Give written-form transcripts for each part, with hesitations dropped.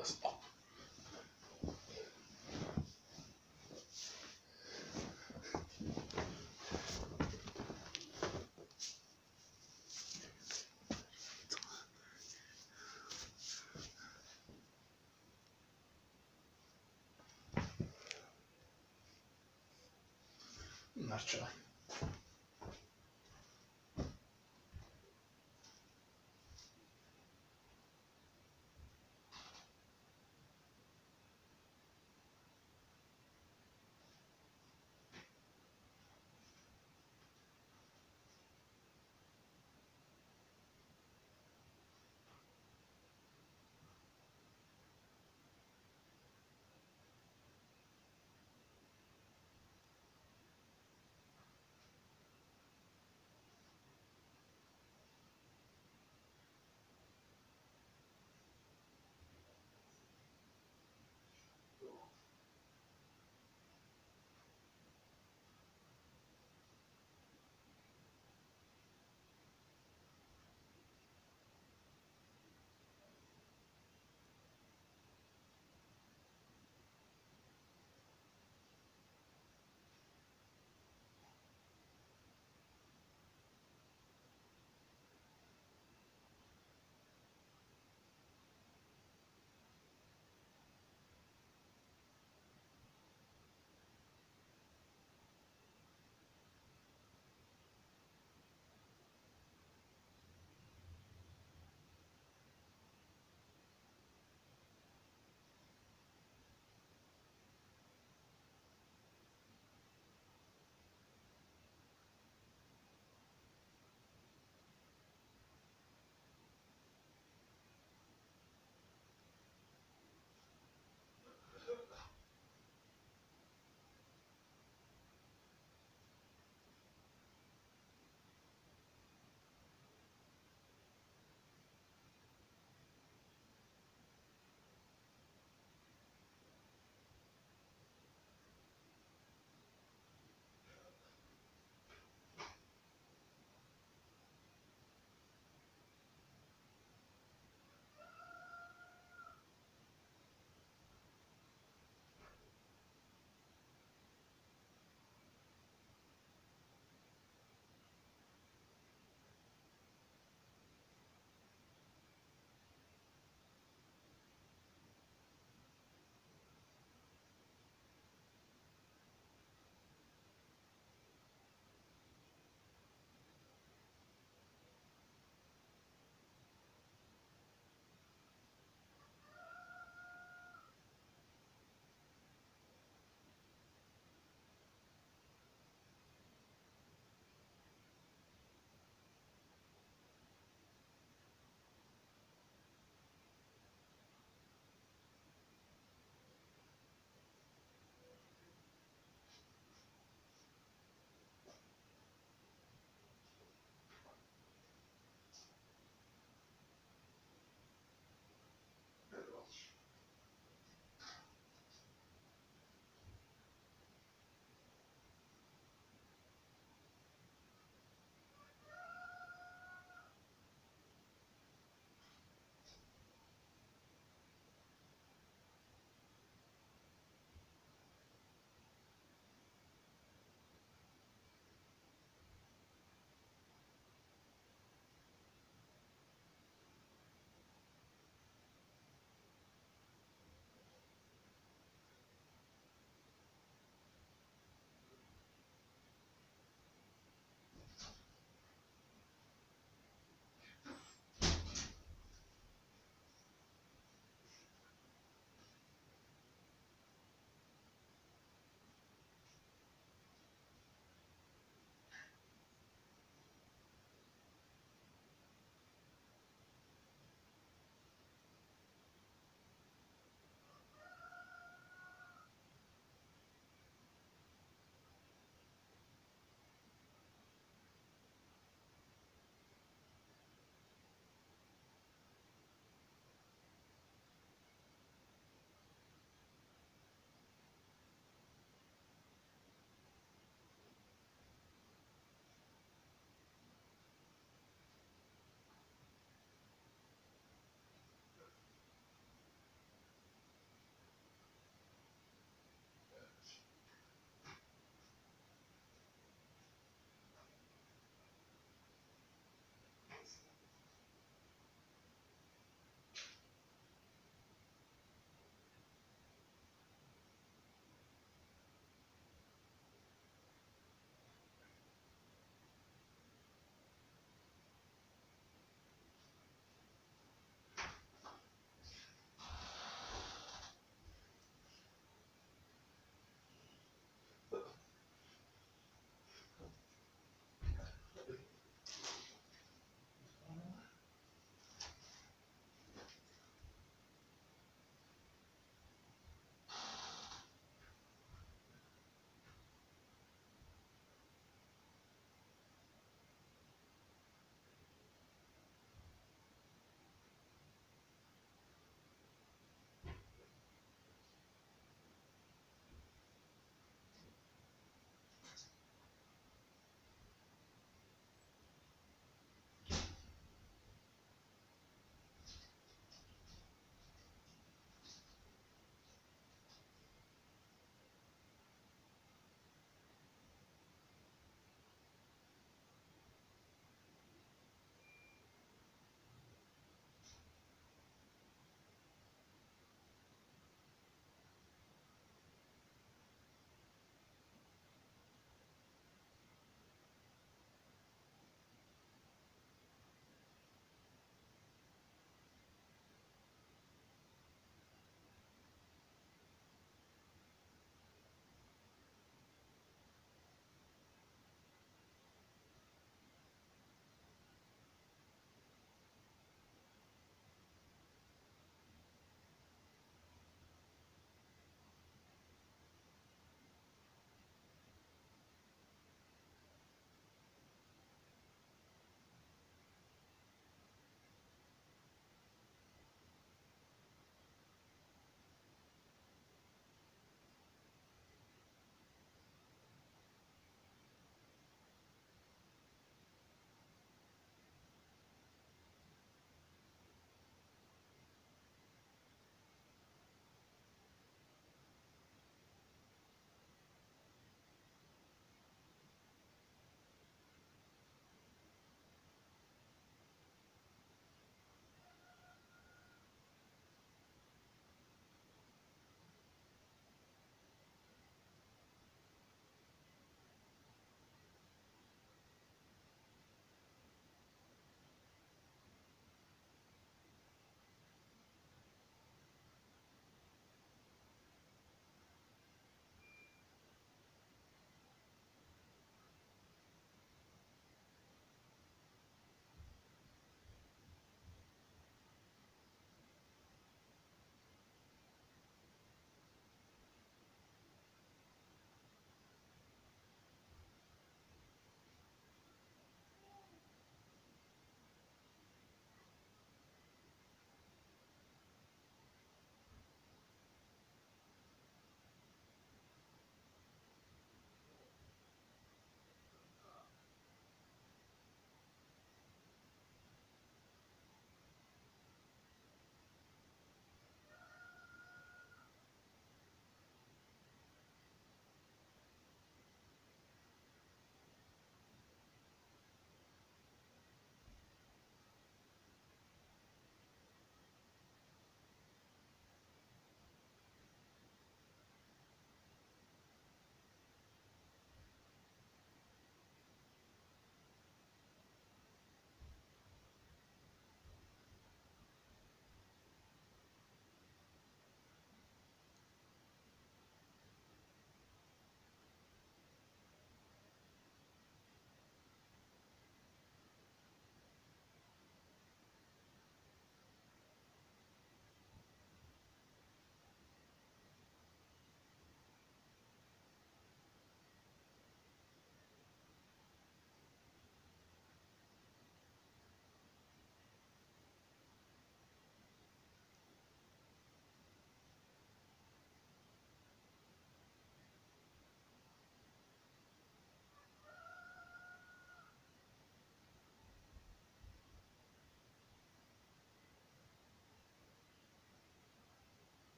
az a... Na csak.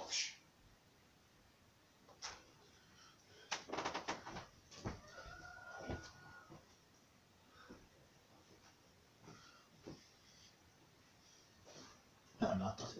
Taps. Nem láttad.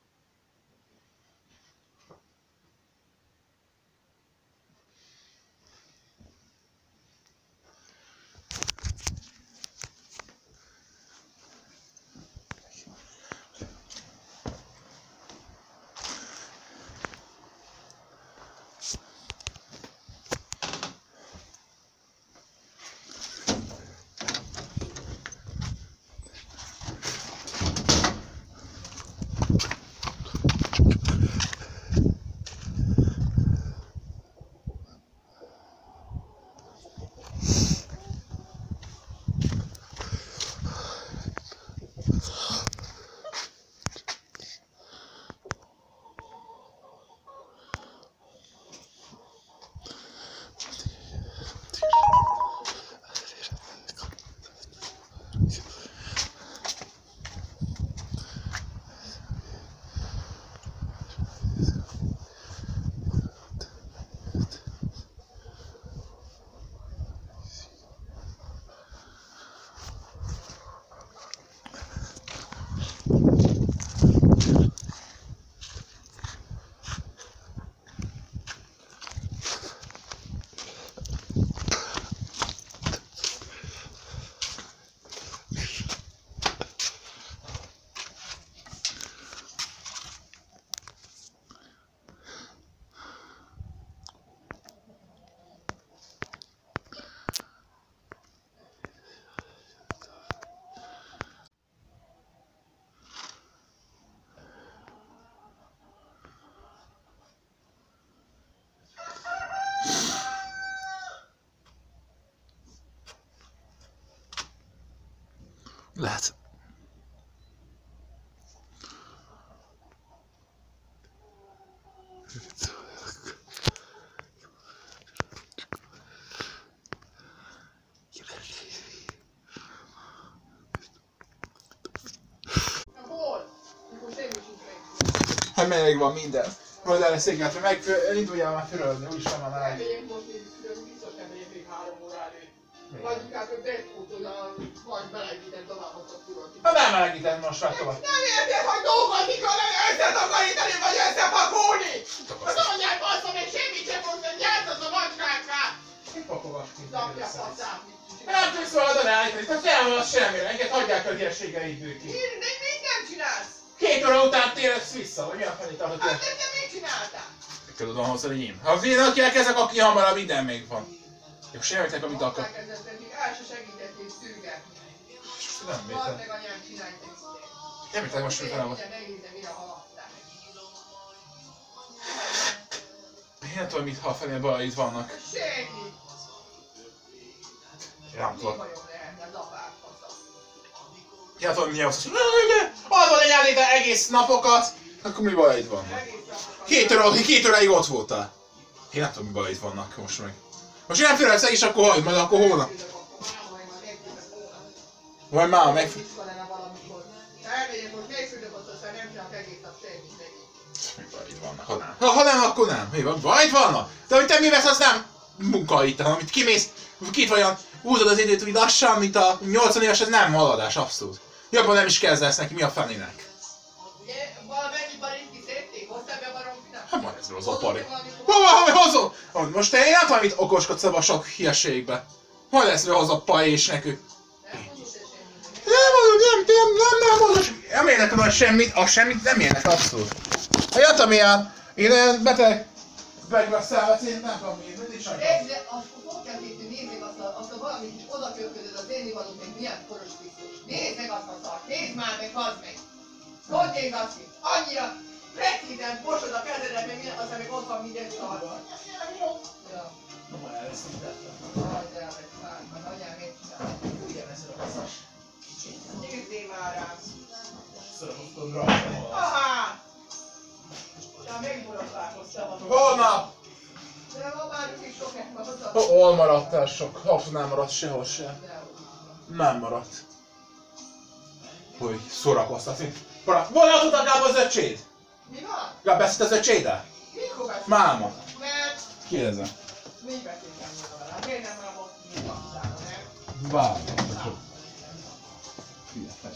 Lehet. Hát még van minden. Majd el lesz égetve, meg induljál már fürödni, úgyis van már meleg. Vagy inkább a Deadpool-tól vagy melegített továbbhozott tudod. Hát nem melegítem most már tovább. Nem érted, hogy dolgozni kell összetakarítani vagy összepakolni! Az anyád bassza, még semmit sem fogsz, hogy játszod a macskákkal! Mit pakolgass ki? Lapja faszát! Nem tudsz valahogy állítani, tehát nem van az semmire, enged hagyják a hülyeségeid bőki. Mit nem csinálsz? 2 óra után térsz vissza, vagy mi a fenét adott el? Hát te mit csináltál? Tudom hozni én. Ha véletlenül ezek, aki hamarabb minden még van. Jó, sejtek, amit akar. El se segítettél szűrgetni. Nem Vald értem. meg anyám csinálj egy Nem értem most utána van. Megnézem, mire haladtál. Én nem tudom, mit ha a fenél balait vannak. Semmi. Nem tudom. Bajom lehetne, lapát fasza. Én nem tudom, mi az, hogy az van egy állítani egész napokat. Akkor mi balait vannak? 2 óráig ott voltál. Én nem tudom, mi balait vannak most meg. Most nem félelsz és akkor hagyd, majd akkor holnap. Vagy már meg... Elmegyek, most megszűnök ott, aztán nem csinálok egész nap semmit neki. Mi bajit vannak? Ha nem, akkor nem. Mi van? Bajit vannak? De hogy te mi vesz, az nem munka itt, amit kimész, két olyan húzod az időt úgy lassan, mint a 80 éves, ez nem haladás, abszolút. Jobban nem is kezdesz neki, mi a fenének? Ugye, valamennyi barit kiszedték? Hoztál be baromfinak? Hát majd ez az a pari. Hova hozom? Most te én nem tudom, mit okoskodsz abba a sok hülyeségbe. Majd lesz az a paj és nekük. Nem érnek oda semmit, a semmit nem érnek abszolút. Ha jöttem ilyen, én beteg veszel, én nem tudom miért, mindig sajnálom. Ezzel, akkor kell készíteni, nézd meg azt a valamit is oda köpködöd az ennivalót, meg milyen koros biztos. Nézd meg azt a szart, nézd már meg, bazd meg! Hogy nézd azt ki? Annyira precízen mosod a kezedet, meg minden, aztán meg ott van minden szarban. Ja. Na majd elveszem tettem. Hagyd el, meg már, majd anyám mit csinál. Ugyanezzel a szas. Nézzél már rám! Szöröhoztad rajta. Ahá! Ja, megborotválkoztam. Holnap! De ma már is sok elmaradt. Hol maradtál sok? Abszolút nem maradt sehol sem. Nem maradt. Hogy szórakoztatni. Vonatod a az öcséd? Mi van? Ja, beszélt az öcséddel? Mikor beszélsz? Máma. Nem. Kérdezem. Még beszéltem volna vele. Hát miért nem mondom, mi van utána, nem? Várj. Hülye fej.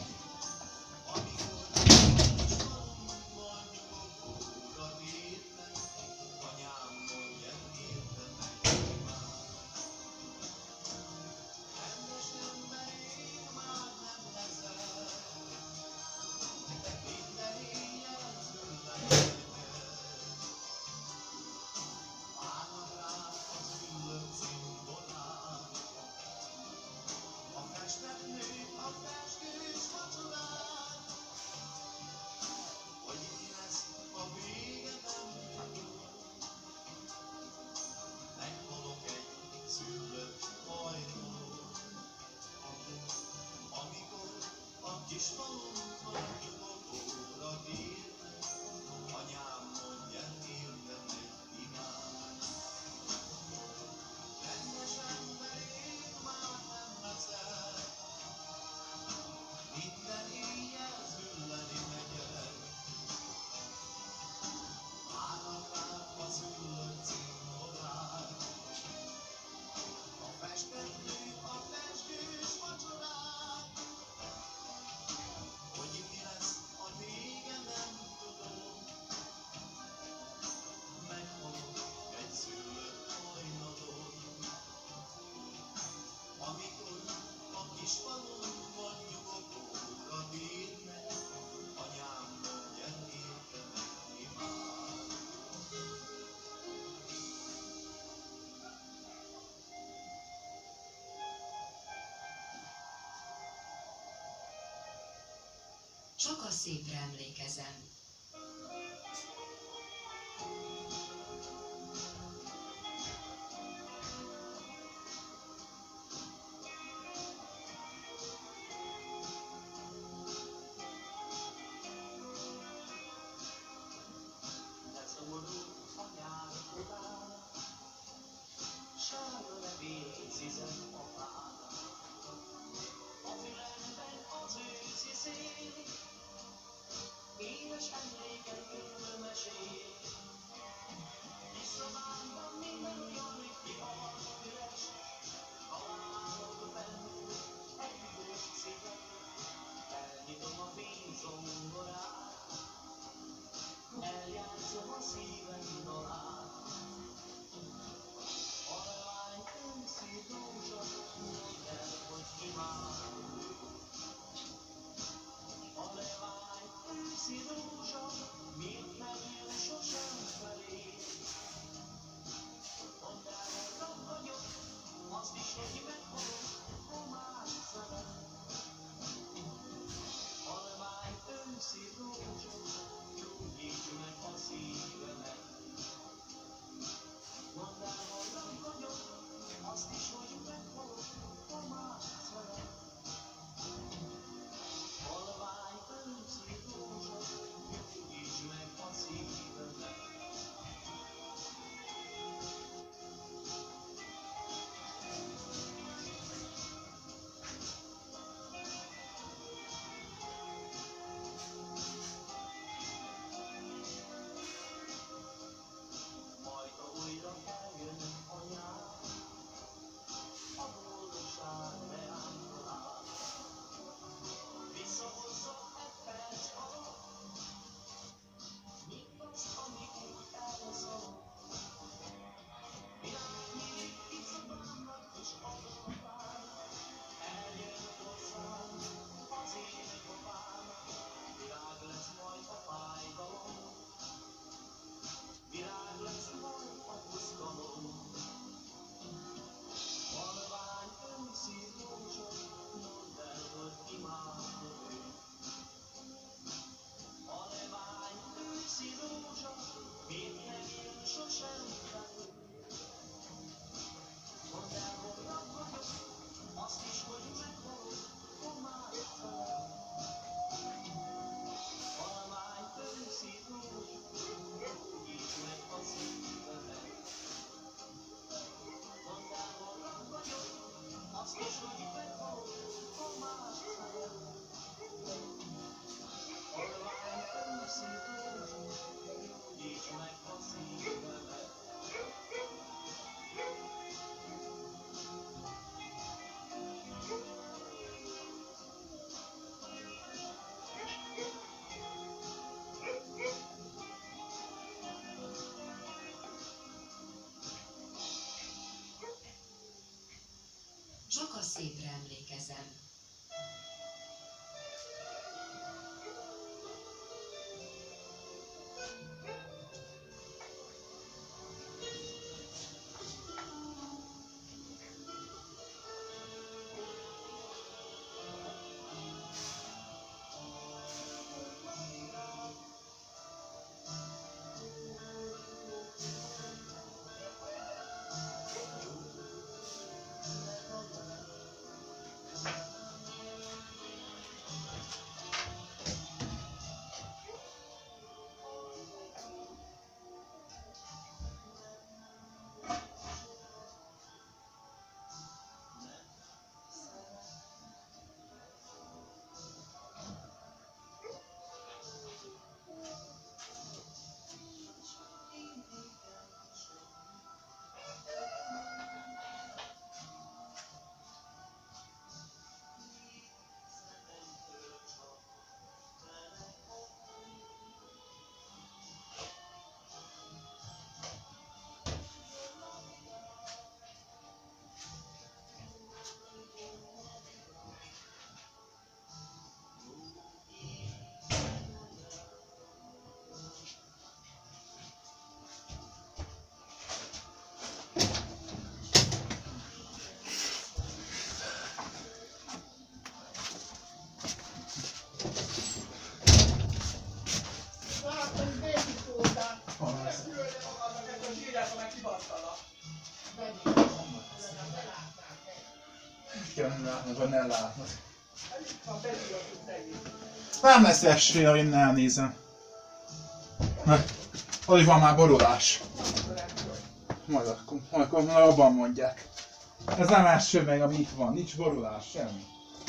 Csak a szépre emlékezem. Csak a szépre emlékezem. Nem látnod. Nem lesz esély, ha én elnézem. Alig van már borulás. Majd akkor abban mondják. Ez nem első meg, ami itt van. Nincs borulás, semmi.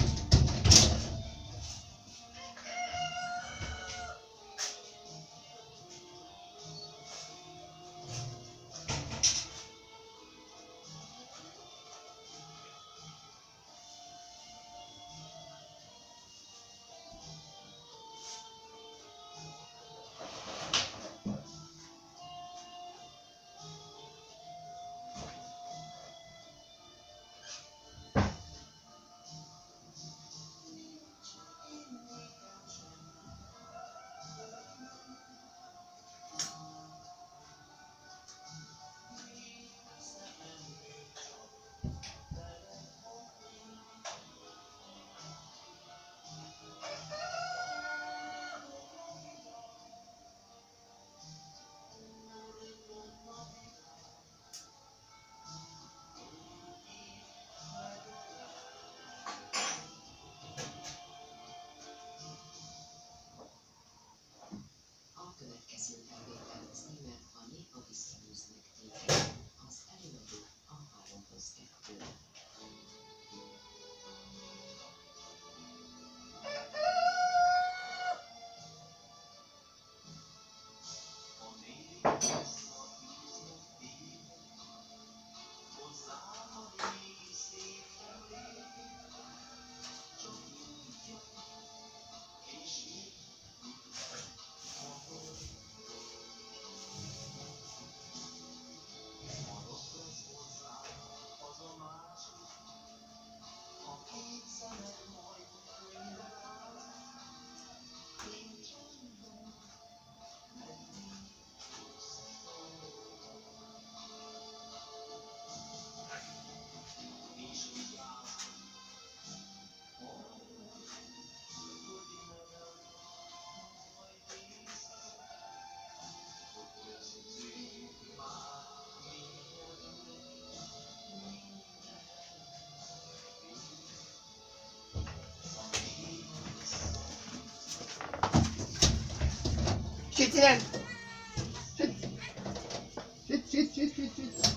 Shit igen! Shit.